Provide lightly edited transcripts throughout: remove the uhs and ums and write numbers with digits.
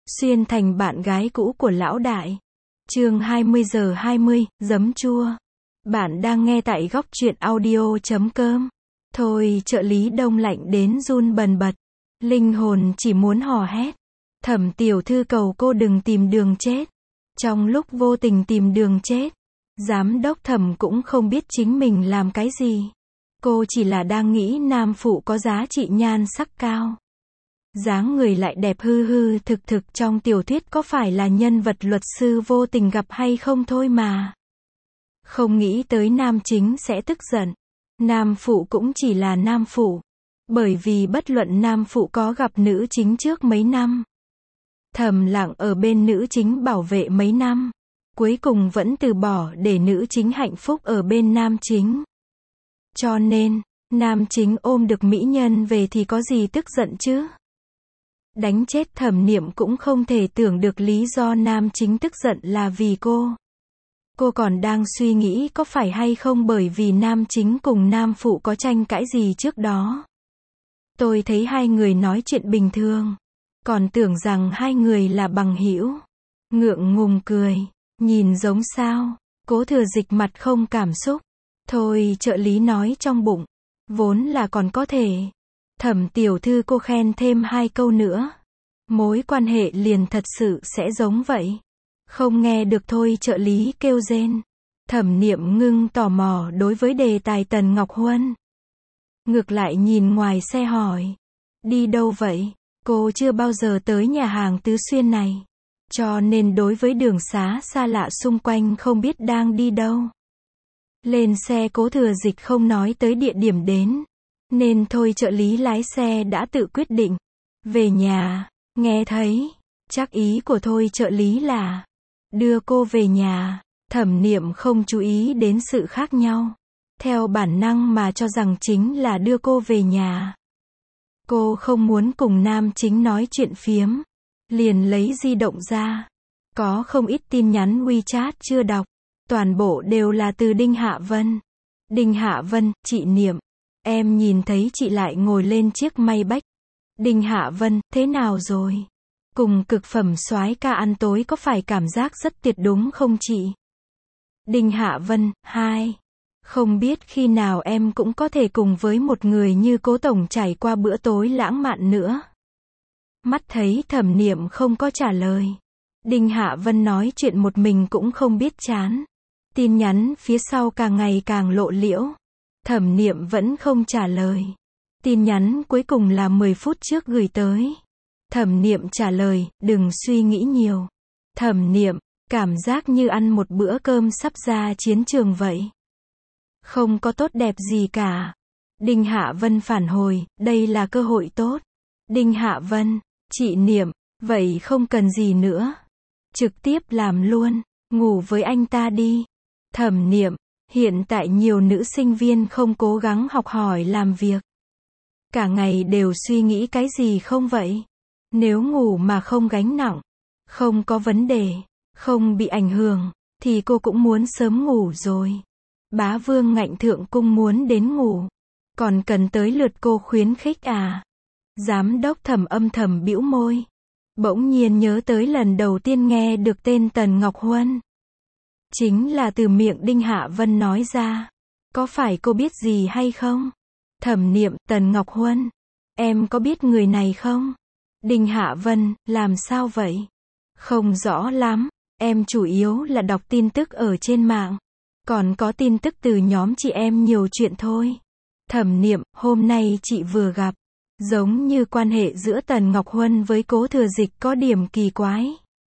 Xuyên thành bạn gái cũ của lão đại. Chương 20:20, giấm chua. Bạn đang nghe tại góc truyện audio.com. Thôi trợ lý đông lạnh đến run bần bật. Linh hồn chỉ muốn hò hét. Thẩm tiểu thư cầu cô đừng tìm đường chết. Trong lúc vô tình tìm đường chết, giám đốc Thẩm cũng không biết chính mình làm cái gì. Cô chỉ là đang nghĩ nam phụ có giá trị nhan sắc cao. Dáng người lại đẹp hư hư thực thực trong tiểu thuyết có phải là nhân vật luật sư vô tình gặp hay không thôi mà. Không nghĩ tới nam chính sẽ tức giận. Nam phụ cũng chỉ là nam phụ. Bởi vì bất luận nam phụ có gặp nữ chính trước mấy năm, thầm lặng ở bên nữ chính bảo vệ mấy năm, cuối cùng vẫn từ bỏ để nữ chính hạnh phúc ở bên nam chính. Cho nên, nam chính ôm được mỹ nhân về thì có gì tức giận chứ? Đánh chết Thẩm Niệm cũng không thể tưởng được lý do nam chính tức giận là vì cô. Cô còn đang suy nghĩ có phải hay không bởi vì nam chính cùng nam phụ có tranh cãi gì trước đó. Tôi thấy hai người nói chuyện bình thường, còn tưởng rằng hai người là bằng hữu. Ngượng ngùng cười, nhìn giống sao? Cố Thừa Dịch mặt không cảm xúc. Thôi trợ lý nói trong bụng, vốn là còn có thể. Thẩm tiểu thư cô khen thêm 2 câu nữa, mối quan hệ liền thật sự sẽ giống vậy. Không nghe được thôi trợ lý kêu rên. Thẩm Niệm ngưng tò mò đối với đề tài Tần Ngọc Huân. Ngược lại nhìn ngoài xe hỏi, đi đâu vậy? Cô chưa bao giờ tới nhà hàng Tứ Xuyên này, cho nên đối với đường xá xa lạ xung quanh không biết đang đi đâu. Lên xe Cố Thừa Dịch không nói tới địa điểm đến, nên thôi trợ lý lái xe đã tự quyết định. Về nhà, nghe thấy, chắc ý của thôi trợ lý là đưa cô về nhà. Thẩm Niệm không chú ý đến sự khác nhau, theo bản năng mà cho rằng chính là đưa cô về nhà. Cô không muốn cùng nam chính nói chuyện phiếm, liền lấy di động ra. Có không ít tin nhắn WeChat chưa đọc, toàn bộ đều là từ Đinh Hạ Vân. Đinh Hạ Vân, chị Niệm, em nhìn thấy chị lại ngồi lên chiếc Maybach. Đinh Hạ Vân, thế nào rồi? Cùng cực phẩm soái ca ăn tối có phải cảm giác rất tuyệt đúng không chị? Đinh Hạ Vân, hai. Không biết khi nào em cũng có thể cùng với một người như Cố tổng trải qua bữa tối lãng mạn nữa. Mắt thấy Thẩm Niệm không có trả lời, Đinh Hạ Vân nói chuyện một mình cũng không biết chán. Tin nhắn phía sau càng ngày càng lộ liễu. Thẩm Niệm vẫn không trả lời. Tin nhắn cuối cùng là 10 phút trước gửi tới. Thẩm Niệm trả lời, đừng suy nghĩ nhiều. Thẩm Niệm, cảm giác như ăn một bữa cơm sắp ra chiến trường vậy. Không có tốt đẹp gì cả. Đinh Hạ Vân phản hồi, đây là cơ hội tốt. Đinh Hạ Vân, chị Niệm, vậy không cần gì nữa. Trực tiếp làm luôn, ngủ với anh ta đi. Thẩm Niệm, hiện tại nhiều nữ sinh viên không cố gắng học hỏi làm việc. Cả ngày đều suy nghĩ cái gì không vậy? Nếu ngủ mà không gánh nặng, không có vấn đề, không bị ảnh hưởng, thì cô cũng muốn sớm ngủ rồi. Bá Vương ngạnh thượng cung muốn đến ngủ, còn cần tới lượt cô khuyến khích à? Giám đốc Thẩm âm thầm bĩu môi. Bỗng nhiên nhớ tới lần đầu tiên nghe được tên Tần Ngọc Huân. Chính là từ miệng Đinh Hạ Vân nói ra. Có phải cô biết gì hay không? Thẩm Niệm, Tần Ngọc Huân. Em có biết người này không? Đinh Hạ Vân, làm sao vậy? Không rõ lắm, em chủ yếu là đọc tin tức ở trên mạng. Còn có tin tức từ nhóm chị em nhiều chuyện thôi. Thẩm Niệm, hôm nay chị vừa gặp. Giống như quan hệ giữa Tần Ngọc Huân với Cố Thừa Dịch có điểm kỳ quái.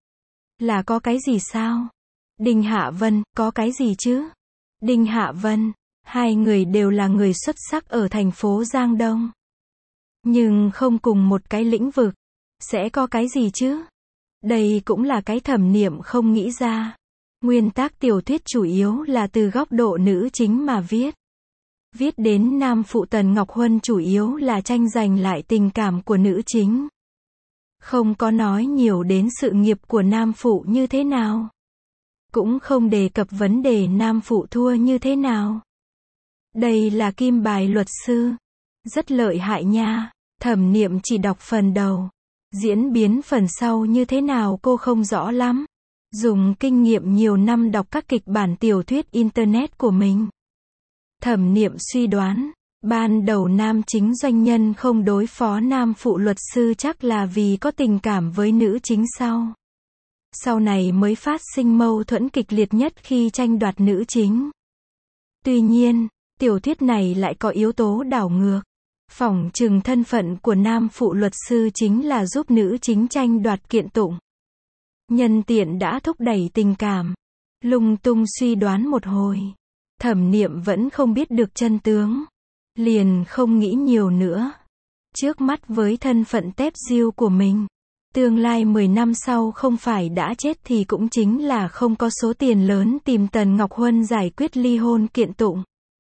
Là có cái gì sao? Đinh Hạ Vân, có cái gì chứ? Đinh Hạ Vân, hai người đều là người xuất sắc ở thành phố Giang Đông. Nhưng không cùng một cái lĩnh vực. Sẽ có cái gì chứ? Đây cũng là cái Thẩm Niệm không nghĩ ra. Nguyên tác tiểu thuyết chủ yếu là từ góc độ nữ chính mà viết. Viết đến nam phụ Tần Ngọc Huân chủ yếu là tranh giành lại tình cảm của nữ chính. Không có nói nhiều đến sự nghiệp của nam phụ như thế nào. Cũng không đề cập vấn đề nam phụ thua như thế nào. Đây là kim bài luật sư. Rất lợi hại nha. Thẩm Niệm chỉ đọc phần đầu. Diễn biến phần sau như thế nào cô không rõ lắm. Dùng kinh nghiệm nhiều năm đọc các kịch bản tiểu thuyết Internet của mình, Thẩm Niệm suy đoán, ban đầu nam chính doanh nhân không đối phó nam phụ luật sư chắc là vì có tình cảm với nữ chính sau này mới phát sinh mâu thuẫn kịch liệt nhất khi tranh đoạt nữ chính. Tuy nhiên, tiểu thuyết này lại có yếu tố đảo ngược. Phỏng chừng thân phận của nam phụ luật sư chính là giúp nữ chính tranh đoạt kiện tụng. Nhân tiện đã thúc đẩy tình cảm. Lung tung suy đoán một hồi, Thẩm Niệm vẫn không biết được chân tướng. Liền không nghĩ nhiều nữa. Trước mắt với thân phận tép diêu của mình, tương lai 10 năm sau không phải đã chết thì cũng chính là không có số tiền lớn tìm Tần Ngọc Huân giải quyết ly hôn kiện tụng.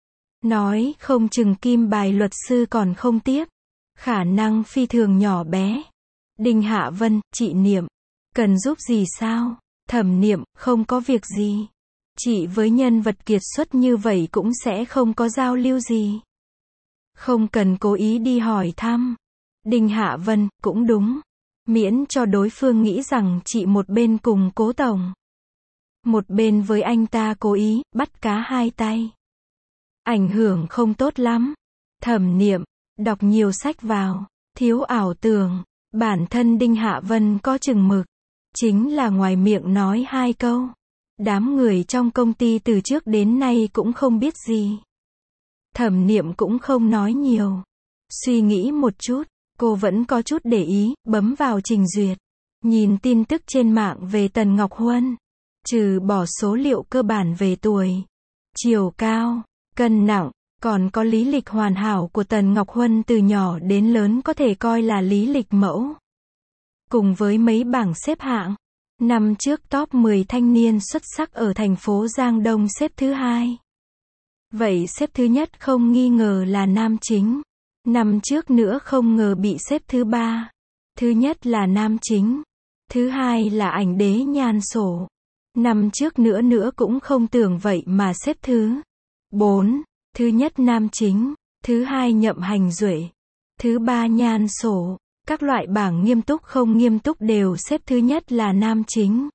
Nói không chừng kim bài luật sư còn không tiếp. Khả năng phi thường nhỏ bé. Đinh Hạ Vân, chị Niệm, cần giúp gì sao? Thẩm Niệm, không có việc gì. Chị với nhân vật kiệt xuất như vậy cũng sẽ không có giao lưu gì. Không cần cố ý đi hỏi thăm. Đinh Hạ Vân, cũng đúng. Miễn cho đối phương nghĩ rằng chị một bên cùng Cố tổng, một bên với anh ta cố ý, bắt cá hai tay. Ảnh hưởng không tốt lắm. Thẩm Niệm, đọc nhiều sách vào, thiếu ảo tưởng. Bản thân Đinh Hạ Vân có chừng mực. Chính là ngoài miệng nói hai câu. Đám người trong công ty từ trước đến nay cũng không biết gì. Thẩm Niệm cũng không nói nhiều. Suy nghĩ một chút, cô vẫn có chút để ý, bấm vào trình duyệt. Nhìn tin tức trên mạng về Tần Ngọc Huân. Trừ bỏ số liệu cơ bản về tuổi, chiều cao, cân nặng, còn có lý lịch hoàn hảo của Tần Ngọc Huân từ nhỏ đến lớn có thể coi là lý lịch mẫu. Cùng với mấy bảng xếp hạng. Năm trước top 10 thanh niên xuất sắc ở thành phố Giang Đông xếp thứ 2. Vậy xếp thứ nhất không nghi ngờ là nam chính. Năm trước nữa không ngờ bị xếp thứ 3. Thứ nhất là nam chính. Thứ hai là ảnh đế Nhan Sổ. Năm trước nữa cũng không tưởng vậy mà xếp thứ 4. Thứ nhất nam chính. Thứ hai Nhậm Hành Duệ. Thứ ba Nhan Sổ. Các loại bảng nghiêm túc không nghiêm túc đều xếp thứ nhất là nam chính.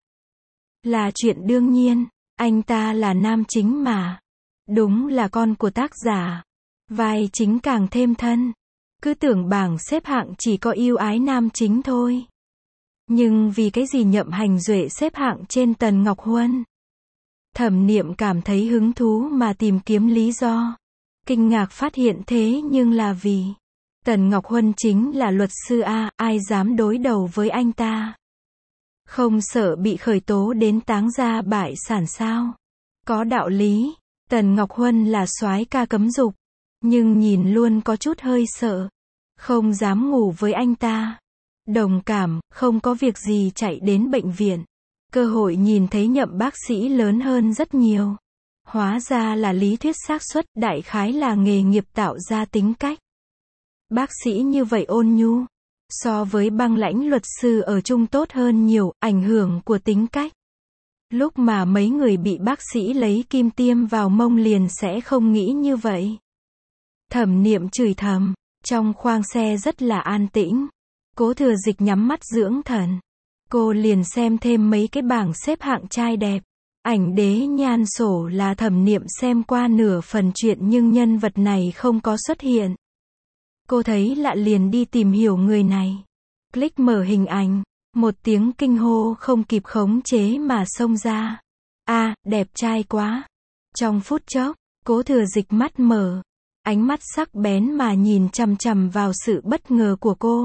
Là chuyện đương nhiên, anh ta là nam chính mà. Đúng là con của tác giả. Vai chính càng thêm thân. Cứ tưởng bảng xếp hạng chỉ có ưu ái nam chính thôi. Nhưng vì cái gì Nhậm Hành Duệ xếp hạng trên Tần Ngọc Huân? Thẩm Niệm cảm thấy hứng thú mà tìm kiếm lý do. Kinh ngạc phát hiện thế nhưng là vì Tần Ngọc Huân chính là luật sư A, ai dám đối đầu với anh ta? Không sợ bị khởi tố đến táng gia bại sản sao? Có đạo lý, Tần Ngọc Huân là soái ca cấm dục, nhưng nhìn luôn có chút hơi sợ. Không dám ngủ với anh ta. Đồng cảm, không có việc gì chạy đến bệnh viện. Cơ hội nhìn thấy Nhậm bác sĩ lớn hơn rất nhiều. Hóa ra là lý thuyết xác suất, đại khái là nghề nghiệp tạo ra tính cách. Bác sĩ như vậy ôn nhu, so với băng lãnh luật sư ở chung tốt hơn nhiều, ảnh hưởng của tính cách. Lúc mà mấy người bị bác sĩ lấy kim tiêm vào mông liền sẽ không nghĩ như vậy. Thẩm Niệm chửi thầm, trong khoang xe rất là an tĩnh. Cố Thừa Dịch nhắm mắt dưỡng thần. Cô liền xem thêm mấy cái bảng xếp hạng trai đẹp. Ảnh đế Nhan Sổ là Thẩm Niệm xem qua nửa phần chuyện nhưng nhân vật này không có xuất hiện. Cô thấy lạ liền đi tìm hiểu người này. Click mở hình ảnh. Một tiếng kinh hô không kịp khống chế mà xông ra. Đẹp trai quá. Trong phút chốc, Cố Thừa Dịch mắt mở. Ánh mắt sắc bén mà nhìn chằm chằm vào sự bất ngờ của cô.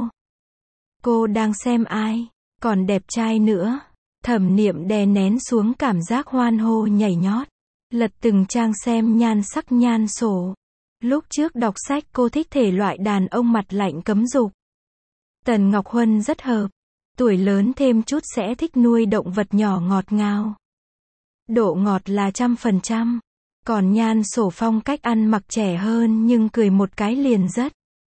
Cô đang xem ai? Còn đẹp trai nữa. Thẩm Niệm đè nén xuống cảm giác hoan hô nhảy nhót. Lật từng trang xem nhan sắc Nhan Sổ. Lúc trước đọc sách cô thích thể loại đàn ông mặt lạnh cấm dục. Tần Ngọc Huân rất hợp. Tuổi lớn thêm chút sẽ thích nuôi động vật nhỏ ngọt ngào. Độ ngọt là 100%. Còn Nhan Sổ phong cách ăn mặc trẻ hơn nhưng cười một cái liền rất.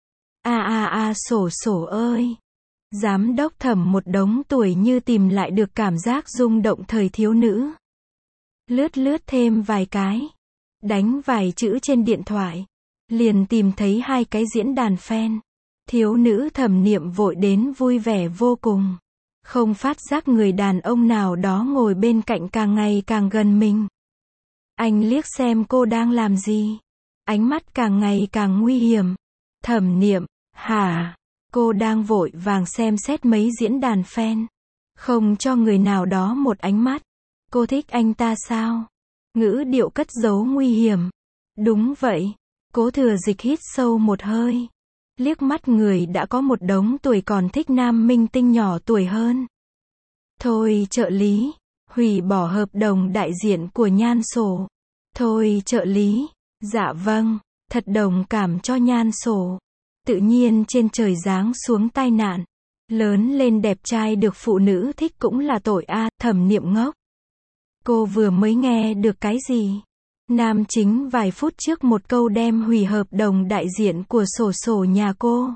Sổ ơi. Giám đốc Thẩm một đống tuổi như tìm lại được cảm giác rung động thời thiếu nữ. Lướt thêm vài cái. Đánh vài chữ trên điện thoại. Liền tìm thấy hai cái diễn đàn fan. Thiếu nữ Thẩm Niệm vội đến vui vẻ vô cùng. Không phát giác người đàn ông nào đó ngồi bên cạnh càng ngày càng gần mình. Anh liếc xem cô đang làm gì. Ánh mắt càng ngày càng nguy hiểm. Thẩm Niệm, hả? Cô đang vội vàng xem xét mấy diễn đàn fan. Không cho người nào đó một ánh mắt. Cô thích anh ta sao? Ngữ điệu cất giấu nguy hiểm. Đúng vậy. Cố Thừa Dịch hít sâu một hơi. Liếc mắt người đã có một đống tuổi còn thích nam minh tinh nhỏ tuổi hơn. Thôi trợ lý, hủy bỏ hợp đồng đại diện của Nhan Sổ. Thôi trợ lý, dạ vâng, thật đồng cảm cho Nhan Sổ. Tự nhiên trên trời giáng xuống tai nạn. Lớn lên đẹp trai được phụ nữ thích cũng là tội a. Thẩm Niệm ngốc. Cô vừa mới nghe được cái gì? Nam chính vài phút trước một câu đem hủy hợp đồng đại diện của Sổ Sổ nhà cô.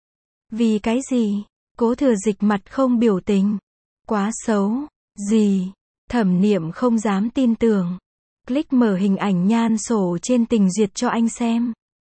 Vì cái gì? Cố Thừa Dịch mặt không biểu tình. Quá xấu. Gì? Thẩm Niệm không dám tin tưởng. Click mở hình ảnh Nhan Sổ trên tình duyệt cho anh xem.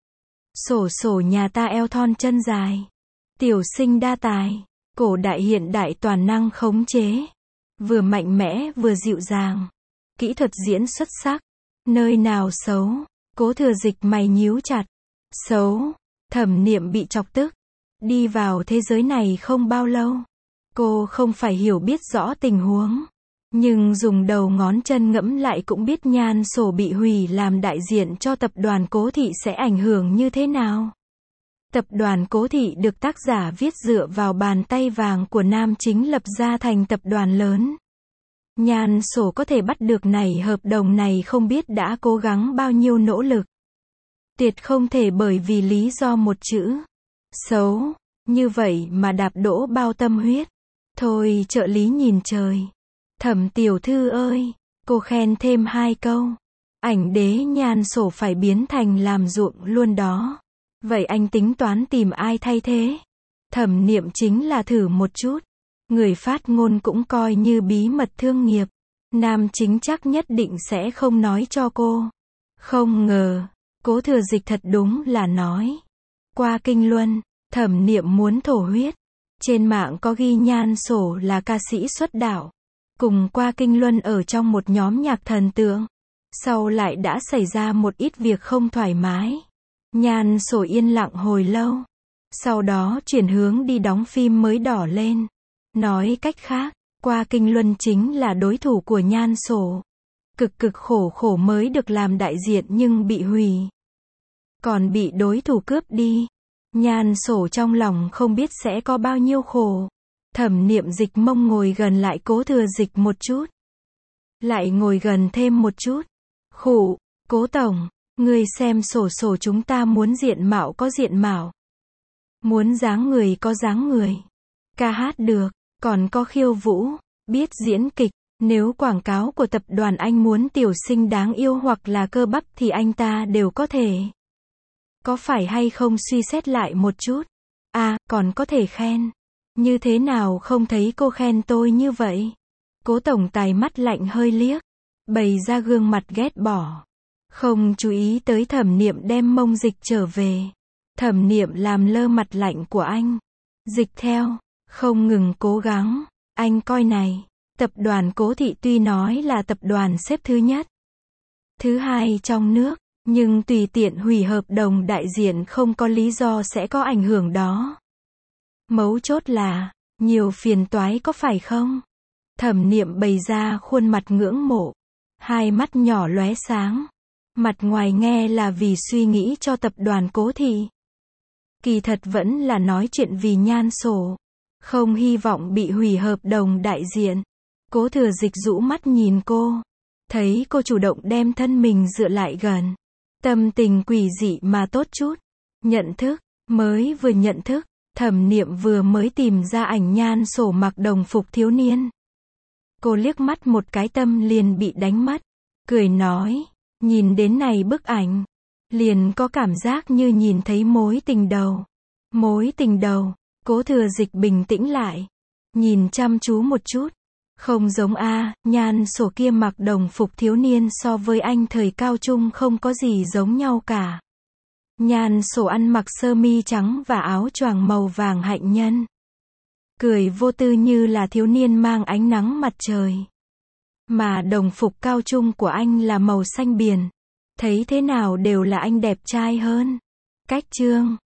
Sổ Sổ nhà ta eo thon chân dài. Tiểu sinh đa tài. Cổ đại hiện đại toàn năng khống chế. Vừa mạnh mẽ vừa dịu dàng. Kỹ thuật diễn xuất sắc. Nơi nào xấu? Cố Thừa Dịch mày nhíu chặt. Xấu. Thẩm Niệm bị chọc tức. Đi vào thế giới này không bao lâu. Cô không phải hiểu biết rõ tình huống. Nhưng dùng đầu ngón chân ngẫm lại cũng biết Nhan Sổ bị hủy làm đại diện cho tập đoàn Cố Thị sẽ ảnh hưởng như thế nào. Tập đoàn Cố Thị được tác giả viết dựa vào bàn tay vàng của nam chính lập ra thành tập đoàn lớn. Nhan Sổ có thể bắt được này hợp đồng này không biết đã cố gắng bao nhiêu nỗ lực. Tuyệt không thể bởi vì lý do một chữ xấu như vậy mà đạp đổ bao tâm huyết. Thôi trợ lý nhìn trời. Thẩm tiểu thư ơi, cô khen thêm 2 câu. Ảnh đế Nhan Sổ phải biến thành làm ruộng luôn đó. Vậy anh tính toán tìm ai thay thế? Thẩm Niệm chính là thử một chút. Người phát ngôn cũng coi như bí mật thương nghiệp. Nam chính chắc nhất định sẽ không nói cho cô. Không ngờ, Cố Thừa Dịch thật đúng là nói. Qua Kinh Luân, Thẩm Niệm muốn thổ huyết. Trên mạng có ghi Nhan Sổ là ca sĩ xuất đạo. Cùng Qua Kinh Luân ở trong một nhóm nhạc thần tượng. Sau lại đã xảy ra một ít việc không thoải mái. Nhan Sổ yên lặng hồi lâu. Sau đó chuyển hướng đi đóng phim mới đỏ lên. Nói cách khác, Qua Kinh Luân chính là đối thủ của Nhan Sổ. Cực khổ mới được làm đại diện nhưng bị hủy. Còn bị đối thủ cướp đi. Nhan Sổ trong lòng không biết sẽ có bao nhiêu khổ. Thẩm Niệm dịch mông ngồi gần lại Cố Thừa Dịch một chút. Lại ngồi gần thêm một chút. Khụ, Cố Tổng, người xem Sổ Sổ chúng ta muốn diện mạo có diện mạo. Muốn dáng người có dáng người. Ca hát được, còn có khiêu vũ, biết diễn kịch. Nếu quảng cáo của tập đoàn anh muốn tiểu sinh đáng yêu hoặc là cơ bắp thì anh ta đều có thể. Có phải hay không suy xét lại một chút? À, còn có thể khen. Như thế nào không thấy cô khen tôi như vậy? Cố tổng tài mắt lạnh hơi liếc. Bày ra gương mặt ghét bỏ. Không chú ý tới Thẩm Niệm đem mông dịch trở về. Thẩm Niệm làm lơ mặt lạnh của anh. Dịch theo. Không ngừng cố gắng. Anh coi này. Tập đoàn Cố Thị tuy nói là tập đoàn xếp thứ nhất. Thứ hai trong nước. Nhưng tùy tiện hủy hợp đồng đại diện không có lý do sẽ có ảnh hưởng đó. Mấu chốt là, nhiều phiền toái có phải không? Thẩm Niệm bày ra khuôn mặt ngưỡng mộ. Hai mắt nhỏ lóe sáng. Mặt ngoài nghe là vì suy nghĩ cho tập đoàn Cố Thị. Kỳ thật vẫn là nói chuyện vì Nhan Sổ. Không hy vọng bị hủy hợp đồng đại diện. Cố Thừa Dịch rũ mắt nhìn cô. Thấy cô chủ động đem thân mình dựa lại gần. Tâm tình quỷ dị mà tốt chút. Nhận thức, mới vừa nhận thức. Thẩm Niệm vừa mới tìm ra ảnh Nhan Sổ mặc đồng phục thiếu niên. Cô liếc mắt một cái tâm liền bị đánh mất. Cười nói, nhìn đến này bức ảnh. Liền có cảm giác như nhìn thấy mối tình đầu. Mối tình đầu, Cố Thừa Dịch bình tĩnh lại. Nhìn chăm chú một chút. Không giống Nhan Sổ kia mặc đồng phục thiếu niên so với anh thời cao trung không có gì giống nhau cả. Nhan Sổ ăn mặc sơ mi trắng và áo choàng màu vàng hạnh nhân. Cười vô tư như là thiếu niên mang ánh nắng mặt trời. Mà đồng phục cao trung của anh là màu xanh biển. Thấy thế nào đều là anh đẹp trai hơn. Cách chương